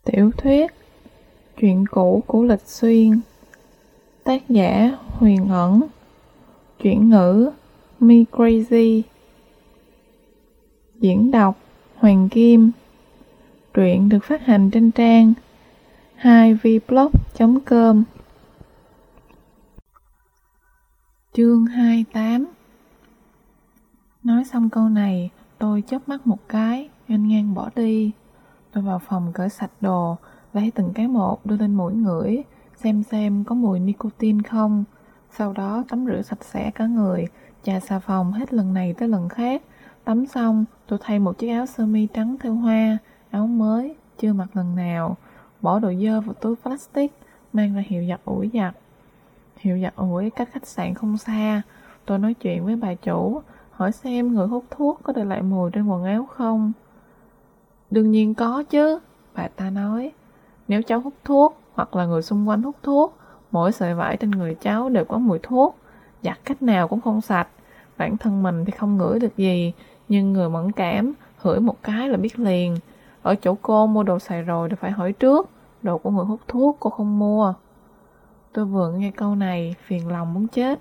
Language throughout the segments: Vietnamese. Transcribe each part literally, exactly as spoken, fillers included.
Tiểu thuyết Chuyện cũ của Lịch Xuyên. Tác giả Huyền Ẩn. Chuyển ngữ Me Crazy. Diễn đọc Hoàng Kim. Truyện được phát hành trên trang hai v blog chấm com. Chương hai mươi tám. Nói xong câu này, tôi chớp mắt một cái, nghênh ngang bỏ đi. Tôi vào phòng cởi sạch đồ, lấy từng cái một đưa lên mũi ngửi, xem xem có mùi nicotine không. Sau đó tắm rửa sạch sẽ cả người, chà xà phòng hết lần này tới lần khác. Tắm xong, tôi thay một chiếc áo sơ mi trắng thêu hoa, áo mới, chưa mặc lần nào. Bỏ đồ dơ vào túi plastic, mang ra hiệu giặt ủi giặt. Hiệu giặt ủi cách khách sạn không xa. Tôi nói chuyện với bà chủ, hỏi xem người hút thuốc có để lại mùi trên quần áo không. Đương nhiên có chứ, bà ta nói. Nếu cháu hút thuốc, hoặc là người xung quanh hút thuốc, mỗi sợi vải trên người cháu đều có mùi thuốc, giặt cách nào cũng không sạch. Bản thân mình thì không ngửi được gì, nhưng người mẫn cảm, hửi một cái là biết liền. Ở chỗ cô mua đồ xài rồi thì phải hỏi trước, đồ của người hút thuốc cô không mua. Tôi vừa nghe câu này, phiền lòng muốn chết.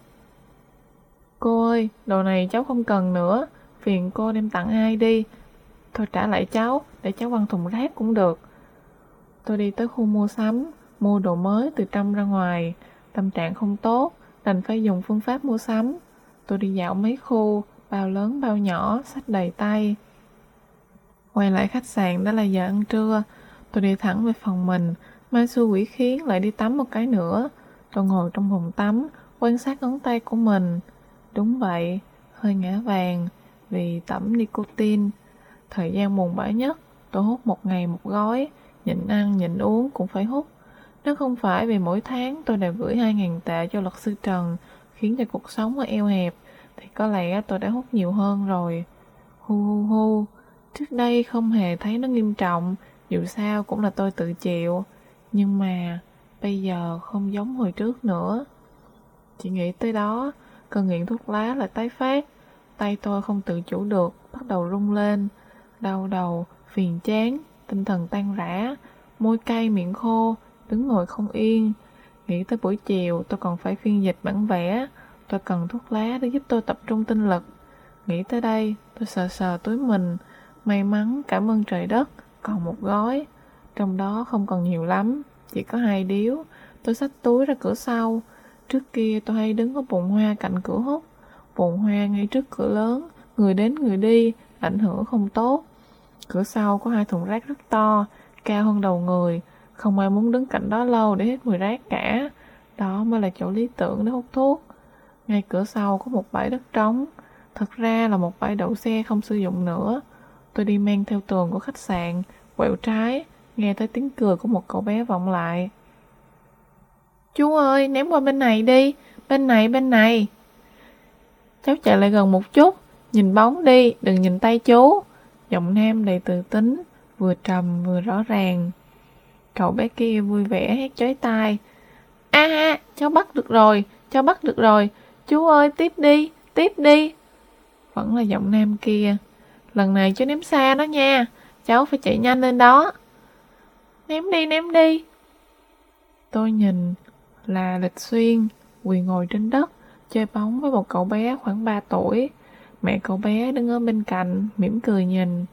Cô ơi, đồ này cháu không cần nữa, phiền cô đem tặng ai đi. Thôi trả lại cháu, để cháu quăng thùng rác cũng được. Tôi đi tới khu mua sắm, mua đồ mới từ trong ra ngoài. Tâm trạng không tốt, đành phải dùng phương pháp mua sắm. Tôi đi dạo mấy khu, bao lớn bao nhỏ, xách đầy tay. Quay lại khách sạn đã là giờ ăn trưa. Tôi đi thẳng về phòng mình, mai xui quỷ khiến lại đi tắm một cái nữa. Tôi ngồi trong phòng tắm, quan sát ngón tay của mình. Đúng vậy, hơi ngã vàng, vì tẩm nicotine. Thời gian buồn bã nhất, tôi hút một ngày một gói, nhịn ăn nhịn uống cũng phải hút. Nếu không phải vì mỗi tháng tôi đều gửi hai ngàn tệ cho luật sư Trần, khiến cho cuộc sống eo hẹp, thì có lẽ tôi đã hút nhiều hơn rồi. Hu hu hu, trước đây không hề thấy nó nghiêm trọng, dù sao cũng là tôi tự chịu. Nhưng mà, bây giờ không giống hồi trước nữa. Chỉ nghĩ tới đó, cơn nghiện thuốc lá lại tái phát. Tay tôi không tự chủ được, bắt đầu rung lên. Đau đầu, phiền chán, tinh thần tan rã, môi cay miệng khô, đứng ngồi không yên. Nghĩ tới buổi chiều tôi còn phải phiên dịch bản vẽ, tôi cần thuốc lá để giúp tôi tập trung tinh lực. Nghĩ tới đây, tôi sờ sờ túi mình, may mắn cảm ơn trời đất, còn một gói. Trong đó không còn nhiều lắm, chỉ có hai điếu. Tôi xách túi ra cửa sau. Trước kia tôi hay đứng ở bồn hoa cạnh cửa hút. Bồn hoa ngay trước cửa lớn, người đến người đi, ảnh hưởng không tốt. Cửa sau có hai thùng rác rất to, cao hơn đầu người. Không ai muốn đứng cạnh đó lâu để hít mùi rác cả. Đó mới là chỗ lý tưởng để hút thuốc. Ngay cửa sau có một bãi đất trống. Thật ra là một bãi đậu xe không sử dụng nữa. Tôi đi men theo tường của khách sạn, quẹo trái, nghe tới tiếng cười của một cậu bé vọng lại. Chú ơi, ném qua bên này đi, bên này, bên này. Cháu chạy lại gần một chút, nhìn bóng đi, đừng nhìn tay chú. Giọng nam đầy tự tính, vừa trầm vừa rõ ràng. Cậu bé kia vui vẻ hét chói tai. A ha, cháu bắt được rồi, cháu bắt được rồi. Chú ơi, tiếp đi, tiếp đi. Vẫn là giọng nam kia. Lần này chú ném xa đó nha, cháu phải chạy nhanh lên đó. Ném đi, ném đi. Tôi nhìn là Lịch Xuyên, quỳ ngồi trên đất, chơi bóng với một cậu bé khoảng ba tuổi. Mẹ cậu bé đứng ở bên cạnh, mỉm cười nhìn.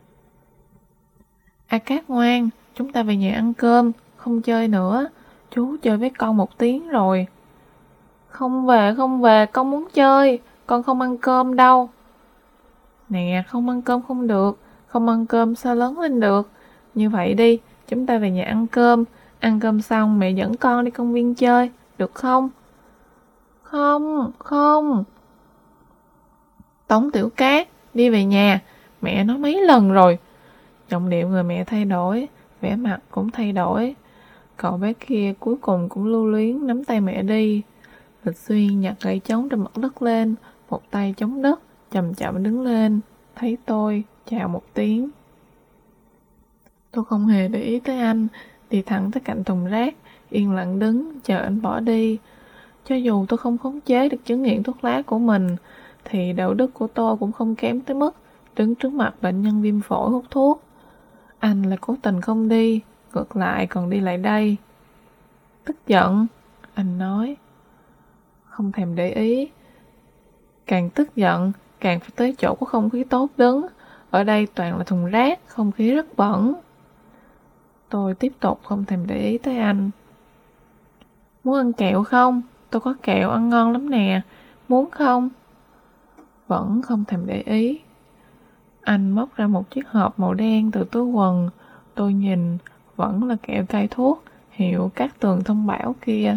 A Cát ngoan, chúng ta về nhà ăn cơm, không chơi nữa. Chú chơi với con một tiếng rồi. Không về, không về, con muốn chơi, con không ăn cơm đâu. Nè, không ăn cơm không được, không ăn cơm sao lớn lên được. Như vậy đi, chúng ta về nhà ăn cơm, ăn cơm xong mẹ dẫn con đi công viên chơi, được không? Không, không. Tống Tiểu Cát, đi về nhà, mẹ nói mấy lần rồi. Giọng điệu người mẹ thay đổi, vẻ mặt cũng thay đổi. Cậu bé kia cuối cùng cũng lưu luyến nắm tay mẹ đi. Lịch Xuyên nhặt gậy trống trên mặt đất lên, một tay chống đất, chậm chậm đứng lên, thấy tôi, chào một tiếng. Tôi không hề để ý tới anh, đi thẳng tới cạnh thùng rác, yên lặng đứng, chờ anh bỏ đi. Cho dù tôi không khống chế được chứng nghiện thuốc lá của mình, thì đạo đức của tôi cũng không kém tới mức đứng trước mặt bệnh nhân viêm phổi hút thuốc. Anh lại cố tình không đi, ngược lại còn đi lại đây. Tức giận, anh nói. Không thèm để ý. Càng tức giận, càng phải tới chỗ có không khí tốt đứng. Ở đây toàn là thùng rác, không khí rất bẩn. Tôi tiếp tục không thèm để ý tới anh. Muốn ăn kẹo không? Tôi có kẹo ăn ngon lắm nè. Muốn không? Vẫn không thèm để ý. Anh móc ra một chiếc hộp màu đen từ túi quần. Tôi nhìn, vẫn là kẹo cai thuốc, hiệu Cát Tường Thông Bảo kia.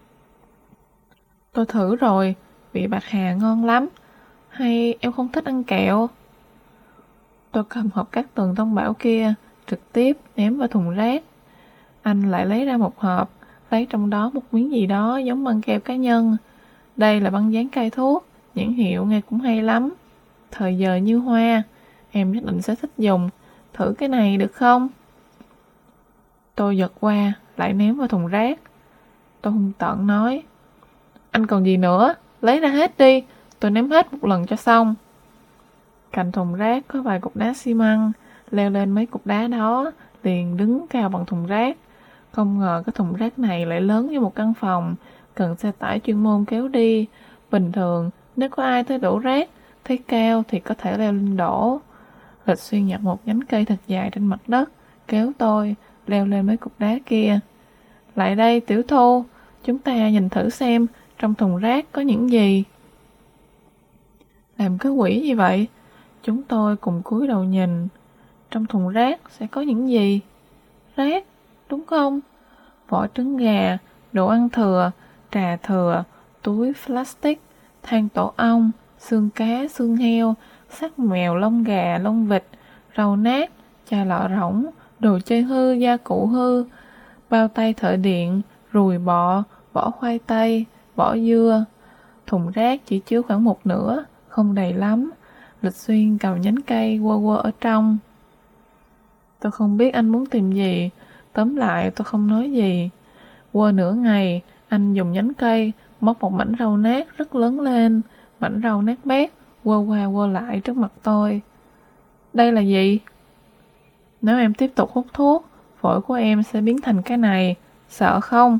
Tôi thử rồi, vị bạc hà ngon lắm. Hay em không thích ăn kẹo? Tôi cầm hộp Cát Tường Thông Bảo kia, trực tiếp ném vào thùng rác. Anh lại lấy ra một hộp, lấy trong đó một miếng gì đó giống băng keo cá nhân. Đây là băng dán cai thuốc, nhãn hiệu nghe cũng hay lắm. Thời giờ như hoa, em nhất định sẽ thích dùng. Thử cái này được không? Tôi giật qua, lại ném vào thùng rác. Tôi hung tợn nói. Anh còn gì nữa? Lấy ra hết đi, tôi ném hết một lần cho xong. Cạnh thùng rác có vài cục đá xi măng, leo lên mấy cục đá đó, liền đứng cao bằng thùng rác. Không ngờ cái thùng rác này lại lớn như một căn phòng, cần xe tải chuyên môn kéo đi. Bình thường, nếu có ai tới đổ rác, thấy cao thì có thể leo lên đổ. Lịch Xuyên nhặt một nhánh cây thật dài trên mặt đất, kéo tôi, leo lên mấy cục đá kia. Lại đây Tiểu Thu, chúng ta nhìn thử xem trong thùng rác có những gì. Làm cái quỷ gì vậy? Chúng tôi cùng cúi đầu nhìn. Trong thùng rác sẽ có những gì? Rác, đúng không? Vỏ trứng gà, đồ ăn thừa, trà thừa, túi plastic, than tổ ong, xương cá, xương heo, xác mèo, lông gà, lông vịt, rau nát, chai lọ rỗng, đồ chơi hư, gia cụ hư, bao tay thợ điện, ruồi bọ, vỏ khoai tây, vỏ dưa. Thùng rác chỉ chứa khoảng một nửa, không đầy lắm. Lịch Xuyên cầm nhánh cây quơ quơ ở trong. Tôi không biết anh muốn tìm gì, tóm lại tôi không nói gì. Qua nửa ngày, anh dùng nhánh cây móc một mảnh rau nát rất lớn lên, mảnh rau nát bét, quơ qua quơ lại trước mặt tôi. Đây là gì? Nếu em tiếp tục hút thuốc, phổi của em sẽ biến thành cái này, sợ không?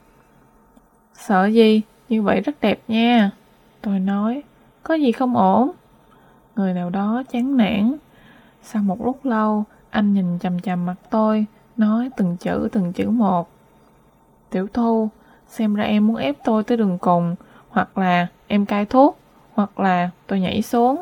Sợ gì? Như vậy rất đẹp nha. Tôi nói, có gì không ổn? Người nào đó chán nản. Sau một lúc lâu, anh nhìn chằm chằm mặt tôi, nói từng chữ từng chữ một. Tiểu Thu, xem ra em muốn ép tôi tới đường cùng, hoặc là em cai thuốc, hoặc là tôi nhảy xuống.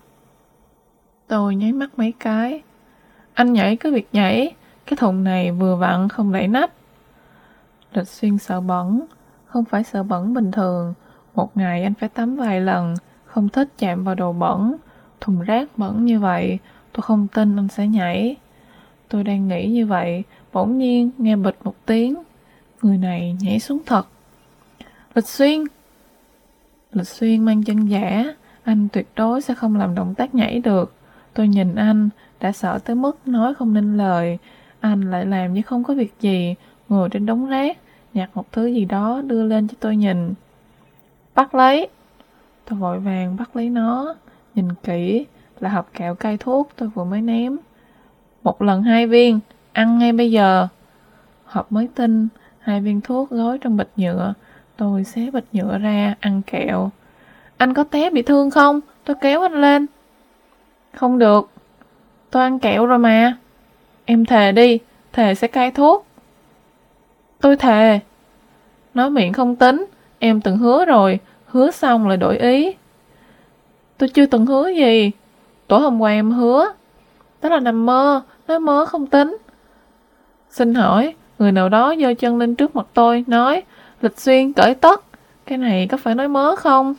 Tôi nháy mắt mấy cái. Anh nhảy cứ việc nhảy, cái thùng này vừa vặn không đậy nắp. Lịch Xuyên sợ bẩn, không phải sợ bẩn bình thường. Một ngày anh phải tắm vài lần, không thích chạm vào đồ bẩn. Thùng rác bẩn như vậy, tôi không tin anh sẽ nhảy. Tôi đang nghĩ như vậy, bỗng nhiên nghe bịch một tiếng. Người này nhảy xuống thật. Lịch Xuyên! Lịch Xuyên mang chân giả, anh tuyệt đối sẽ không làm động tác nhảy được. Tôi nhìn anh, đã sợ tới mức nói không nên lời. Anh lại làm như không có việc gì, ngồi trên đống rác, nhặt một thứ gì đó đưa lên cho tôi nhìn. Bắt lấy! Tôi vội vàng bắt lấy nó, nhìn kỹ là hộp kẹo cai thuốc tôi vừa mới ném. Một lần hai viên, ăn ngay bây giờ. Hộp mới tinh, hai viên thuốc gói trong bịch nhựa. Tôi xé bịch nhựa ra, ăn kẹo. Anh có té bị thương không? Tôi kéo anh lên. Không được, tôi ăn kẹo rồi mà. Em thề đi, thề sẽ cai thuốc. Tôi thề. Nói miệng không tính, em từng hứa rồi, hứa xong lại đổi ý. Tôi chưa từng hứa gì. Tối hôm qua em hứa. Đó là nằm mơ, nói mơ không tính. Xin hỏi, người nào đó giơ chân lên trước mặt tôi, nói, Lịch Xuyên cởi tất. Cái này có phải nói mớ không?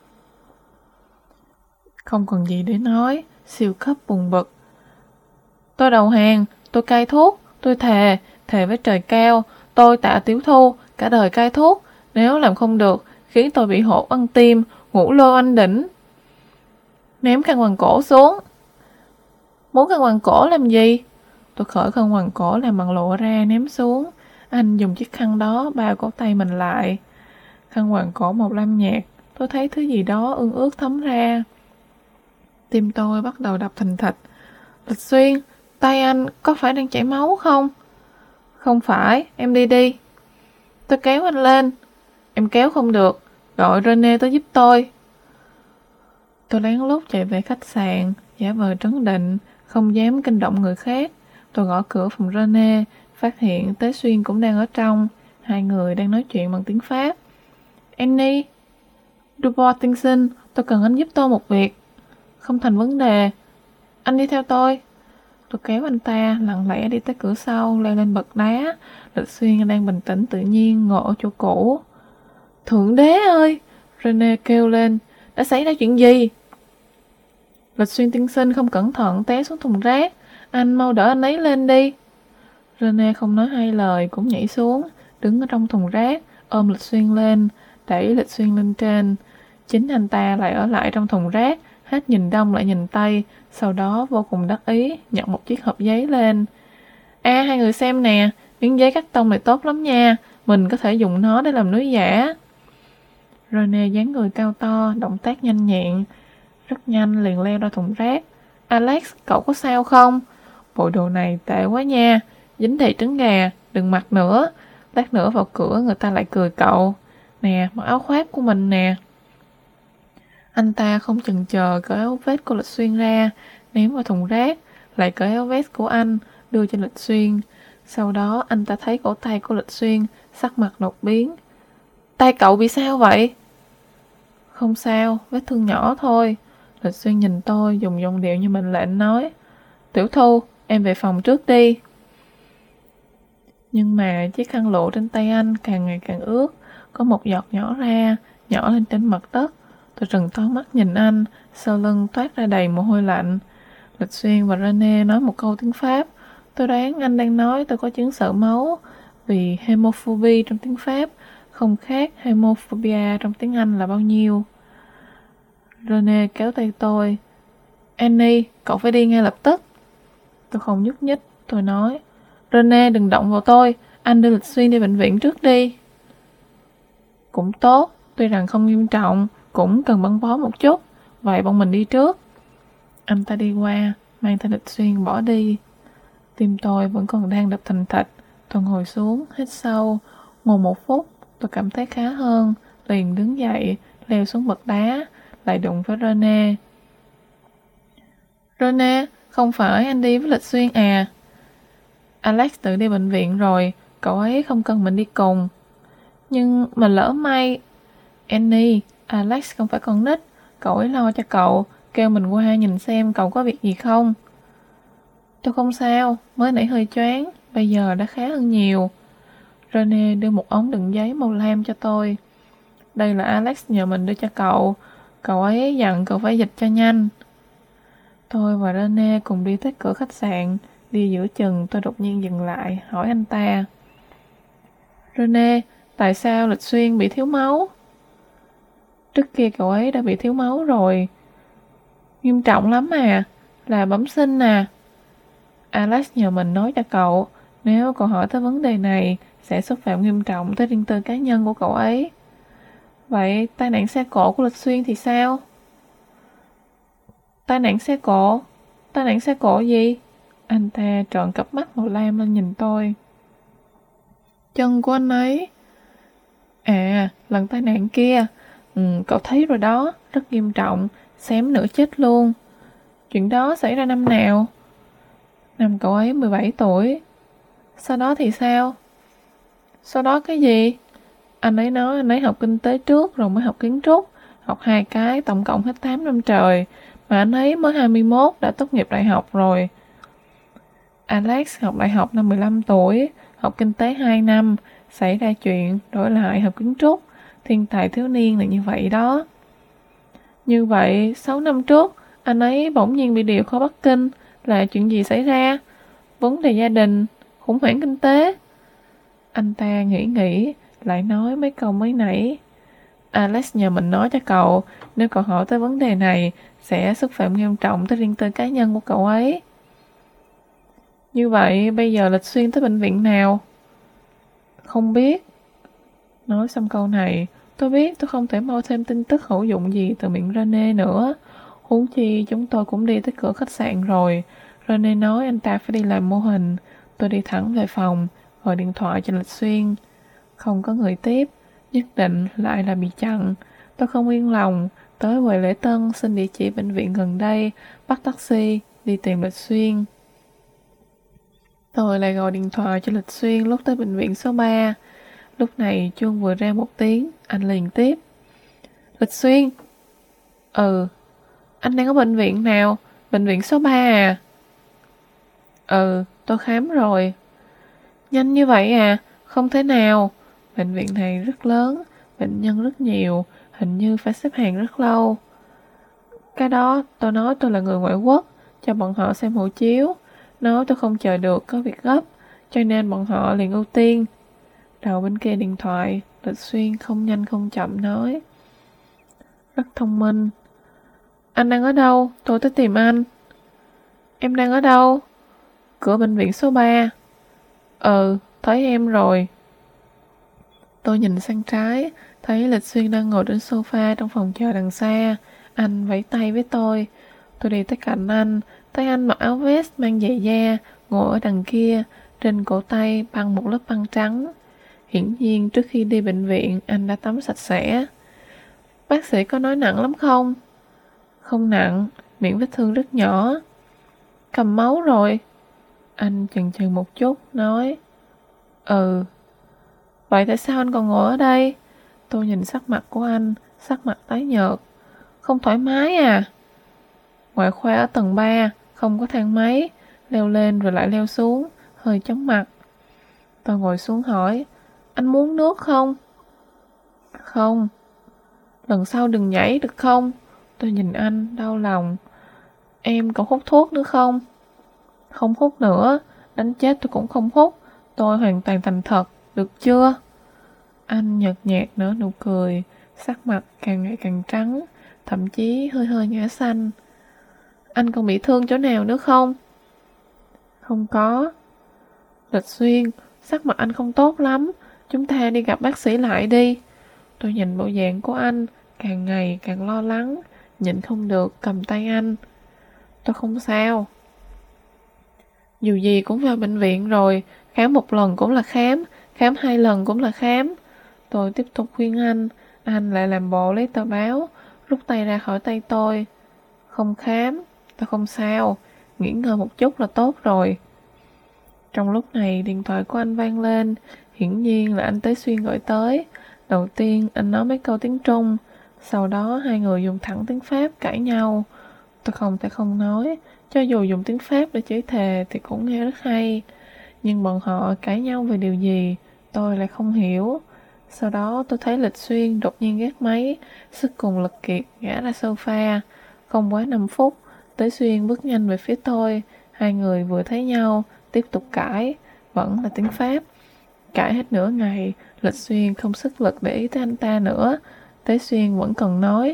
Không còn gì để nói, siêu cấp buồn bực. Tôi đầu hàng, tôi cai thuốc, tôi thề, thề với trời cao, tôi Tạ Tiểu Thu, cả đời cai thuốc. Nếu làm không được, khiến tôi bị hột ăn tim, ngủ lô anh đỉnh. Ném khăn quàng cổ xuống. Muốn khăn quàng cổ làm gì? Tôi cởi khăn quàng cổ làm bằng lụa ra ném xuống. Anh dùng chiếc khăn đó bao cổ tay mình lại. Khăn quàng cổ màu lam nhạt, tôi thấy thứ gì đó ương ướt thấm ra. Tim tôi bắt đầu đập thình thịch. Lịch Xuyên, tay anh có phải đang chảy máu không? Không phải, em đi đi. Tôi kéo anh lên. Em kéo không được, gọi Rene tới giúp tôi. Tôi lén lút chạy về khách sạn, giả vờ trấn định, không dám kinh động người khác. Tôi gõ cửa phòng Rene, phát hiện Tế Xuyên cũng đang ở trong. Hai người đang nói chuyện bằng tiếng Pháp. Annie, Dubois tiên sinh, tôi cần anh giúp tôi một việc. Không thành vấn đề. Anh đi theo tôi. Tôi kéo anh ta, lặng lẽ đi tới cửa sau, leo lên bậc đá. Lịch Xuyên đang bình tĩnh tự nhiên, ngồi ở chỗ cũ. Thượng đế ơi! Rene kêu lên. Đã xảy ra chuyện gì? Lịch Xuyên tiên sinh không cẩn thận té xuống thùng rác. Anh mau đỡ anh ấy lên đi. Rene không nói hai lời, cũng nhảy xuống, đứng ở trong thùng rác, ôm Lịch Xuyên lên, đẩy Lịch Xuyên lên trên. Chính anh ta lại ở lại trong thùng rác, hết nhìn đông lại nhìn tây, sau đó vô cùng đắc ý, nhặt một chiếc hộp giấy lên. À, hai người xem nè, miếng giấy cắt tông này tốt lắm nha, mình có thể dùng nó để làm núi giả. Rene dáng người cao to, động tác nhanh nhẹn, rất nhanh liền leo ra thùng rác. Alex, cậu có sao không? Bộ đồ này tệ quá nha, dính đầy trứng gà, đừng mặc nữa. Lát nữa vào cửa người ta lại cười cậu. Nè, mặc áo khoác của mình nè. Anh ta không chần chờ cởi áo vest của Lịch Xuyên ra, ném vào thùng rác, lại cởi áo vest của anh, đưa cho Lịch Xuyên. Sau đó anh ta thấy cổ tay của Lịch Xuyên, sắc mặt đột biến. Tay cậu bị sao vậy? Không sao, vết thương nhỏ thôi. Lịch Xuyên nhìn tôi, dùng giọng điệu như mệnh lệnh nói. Tiểu Thu, em về phòng trước đi. Nhưng mà chiếc khăn lụa trên tay anh càng ngày càng ướt, có một giọt nhỏ ra, nhỏ lên trên mặt đất. Tôi trừng to mắt nhìn anh, sau lưng toát ra đầy mồ hôi lạnh. Lịch Xuyên và Rene nói một câu tiếng Pháp. Tôi đoán anh đang nói tôi có chứng sợ máu, vì hemophobia trong tiếng Pháp không khác hemophobia trong tiếng Anh là bao nhiêu. Rene kéo tay tôi. Annie, cậu phải đi ngay lập tức. Tôi không nhúc nhích, tôi nói. Rene, đừng động vào tôi, anh đưa Lịch Xuyên đi bệnh viện trước đi. Cũng tốt, tuy rằng không nghiêm trọng, cũng cần băng bó một chút, vậy bọn mình đi trước. Anh ta đi qua, mang theo Lịch Xuyên bỏ đi. Tim tôi vẫn còn đang đập thình thịch. Tôi ngồi xuống, hít sâu, ngồi một phút, tôi cảm thấy khá hơn, liền đứng dậy, leo xuống bậc đá, lại đụng với Rene. Rene, không phải anh đi với Lịch Xuyên à? Alex tự đi bệnh viện rồi, cậu ấy không cần mình đi cùng. Nhưng mà lỡ may... Annie, Alex không phải con nít, cậu ấy lo cho cậu, kêu mình qua nhìn xem cậu có việc gì không. Tôi không sao, mới nãy hơi choáng, bây giờ đã khá hơn nhiều. Rene đưa một ống đựng giấy màu lam cho tôi. Đây là Alex nhờ mình đưa cho cậu, cậu ấy dặn cậu phải dịch cho nhanh. Tôi và Rene cùng đi tới cửa khách sạn, đi giữa chừng tôi đột nhiên dừng lại, hỏi anh ta. Rene, tại sao Lịch Xuyên bị thiếu máu? Trước kia cậu ấy đã bị thiếu máu rồi. Nghiêm trọng lắm à, là bẩm sinh à. Alex nhờ mình nói cho cậu, nếu cậu hỏi tới vấn đề này, sẽ xúc phạm nghiêm trọng tới riêng tư cá nhân của cậu ấy. Vậy tai nạn xe cộ của Lịch Xuyên thì sao? Tai nạn xe cộ? Tai nạn xe cộ gì? Anh ta trợn cặp mắt màu lam lên nhìn tôi. Chân của anh ấy. À, lần tai nạn kia. Ừ, cậu thấy rồi đó, rất nghiêm trọng, xém nữa chết luôn. Chuyện đó xảy ra năm nào? Năm cậu ấy mười bảy tuổi. Sau đó thì sao? Sau đó cái gì? Anh ấy nói anh ấy học kinh tế trước rồi mới học kiến trúc, học hai cái tổng cộng hết tám năm trời, mà anh ấy mới hai mươi mốt đã tốt nghiệp đại học rồi. Alex học đại học năm mười lăm tuổi, học kinh tế hai năm, xảy ra chuyện, đổi lại học kiến trúc, thiên tài thiếu niên là như vậy đó. Như vậy, sáu năm trước, anh ấy bỗng nhiên bị điều khỏi Bắc Kinh, là chuyện gì xảy ra? Vấn đề gia đình, khủng hoảng kinh tế. Anh ta nghĩ nghĩ, lại nói mấy câu mới nãy. Alex nhờ mình nói cho cậu, nếu cậu hỏi tới vấn đề này, sẽ xúc phạm nghiêm trọng tới riêng tư cá nhân của cậu ấy. Như vậy, bây giờ Lịch Xuyên tới bệnh viện nào? Không biết. Nói xong câu này, tôi biết tôi không thể mau thêm tin tức hữu dụng gì từ miệng Rene nữa. Huống chi chúng tôi cũng đi tới cửa khách sạn rồi. Rene nói anh ta phải đi làm mô hình. Tôi đi thẳng về phòng, gọi điện thoại cho Lịch Xuyên. Không có người tiếp, nhất định lại là bị chặn. Tôi không yên lòng, tới quầy lễ tân xin địa chỉ bệnh viện gần đây, bắt taxi, đi tìm Lịch Xuyên. Tôi lại gọi điện thoại cho Lịch Xuyên lúc tới bệnh viện số ba. Lúc này chuông vừa ra một tiếng, anh liền tiếp. Lịch Xuyên. Ừ. Anh đang ở bệnh viện nào? Bệnh viện số ba à? Ừ, tôi khám rồi. Nhanh như vậy à? Không thể nào. Bệnh viện này rất lớn, bệnh nhân rất nhiều, hình như phải xếp hàng rất lâu. Cái đó tôi nói tôi là người ngoại quốc, cho bọn họ xem hộ chiếu. Nói tôi không chờ được, có việc gấp, cho nên bọn họ liền ưu tiên. Đầu bên kia điện thoại, Lịch Xuyên không nhanh không chậm nói. Rất thông minh. Anh đang ở đâu? Tôi tới tìm anh. Em đang ở đâu? Cửa bệnh viện số ba. Ừ, thấy em rồi. Tôi nhìn sang trái, thấy Lịch Xuyên đang ngồi trên sofa trong phòng chờ đằng xa. Anh vẫy tay với tôi. Tôi đi tới cạnh anh, thấy anh mặc áo vest mang giày da, ngồi ở đằng kia, trên cổ tay băng một lớp băng trắng. Hiển nhiên trước khi đi bệnh viện anh đã tắm sạch sẽ. Bác sĩ có nói nặng lắm không? Không nặng, miệng vết thương rất nhỏ. Cầm máu rồi. Anh chần chừ một chút, nói. Ừ. Vậy tại sao anh còn ngồi ở đây? Tôi nhìn sắc mặt của anh, sắc mặt tái nhợt. Không thoải mái à? Ngoại khoa ở tầng ba, không có thang máy, leo lên rồi lại leo xuống, hơi chóng mặt. Tôi ngồi xuống hỏi, anh muốn nước không? Không. Lần sau đừng nhảy được không? Tôi nhìn anh, đau lòng. Em còn hút thuốc nữa không? Không hút nữa, đánh chết tôi cũng không hút. Tôi hoàn toàn thành thật, được chưa? Anh nhợt nhạt nở nụ cười, sắc mặt càng ngày càng trắng, thậm chí hơi hơi ngã xanh. Anh còn bị thương chỗ nào nữa không? Không có. Lịch Xuyên, sắc mặt anh không tốt lắm, chúng ta đi gặp bác sĩ lại đi. Tôi nhìn bộ dạng của anh, càng ngày càng lo lắng, nhịn không được cầm tay anh. Tôi không sao. Dù gì cũng vào bệnh viện rồi, khám một lần cũng là khám, khám hai lần cũng là khám. Tôi tiếp tục khuyên anh, anh lại làm bộ lấy tờ báo, rút tay ra khỏi tay tôi. Không khám, tôi không sao, nghỉ ngơi một chút là tốt rồi. Trong lúc này điện thoại của anh vang lên, hiển nhiên là anh Tế Xuyên gọi tới. Đầu tiên anh nói mấy câu tiếng Trung, sau đó hai người dùng thẳng tiếng Pháp cãi nhau. Tôi không thể không nói, cho dù dùng tiếng Pháp để chửi thề thì cũng nghe rất hay. Nhưng bọn họ cãi nhau về điều gì, tôi lại không hiểu. Sau đó tôi thấy Lịch Xuyên đột nhiên gác máy, sức cùng lực kiệt ngã ra sofa. Không quá năm phút, Tế Xuyên bước nhanh về phía tôi. Hai người vừa thấy nhau, tiếp tục cãi, vẫn là tiếng Pháp. Cãi hết nửa ngày, Lịch Xuyên không sức lực để ý tới anh ta nữa. Tế Xuyên vẫn còn nói.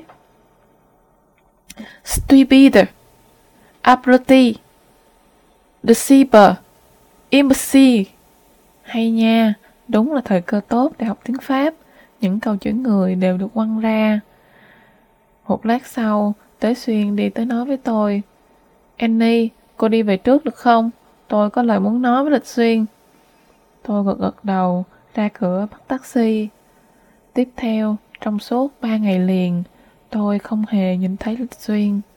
Stupid, abruti, deceiver, imbecile. Hay nha, đúng là thời cơ tốt để học tiếng Pháp. Những câu chửi người đều được quăng ra. Một lát sau, Tế Xuyên đi tới nói với tôi. Annie, cô đi về trước được không? Tôi có lời muốn nói với Lịch Xuyên. Tôi gật gật đầu, ra cửa bắt taxi. Tiếp theo, trong suốt ba ngày liền, tôi không hề nhìn thấy Lịch Xuyên.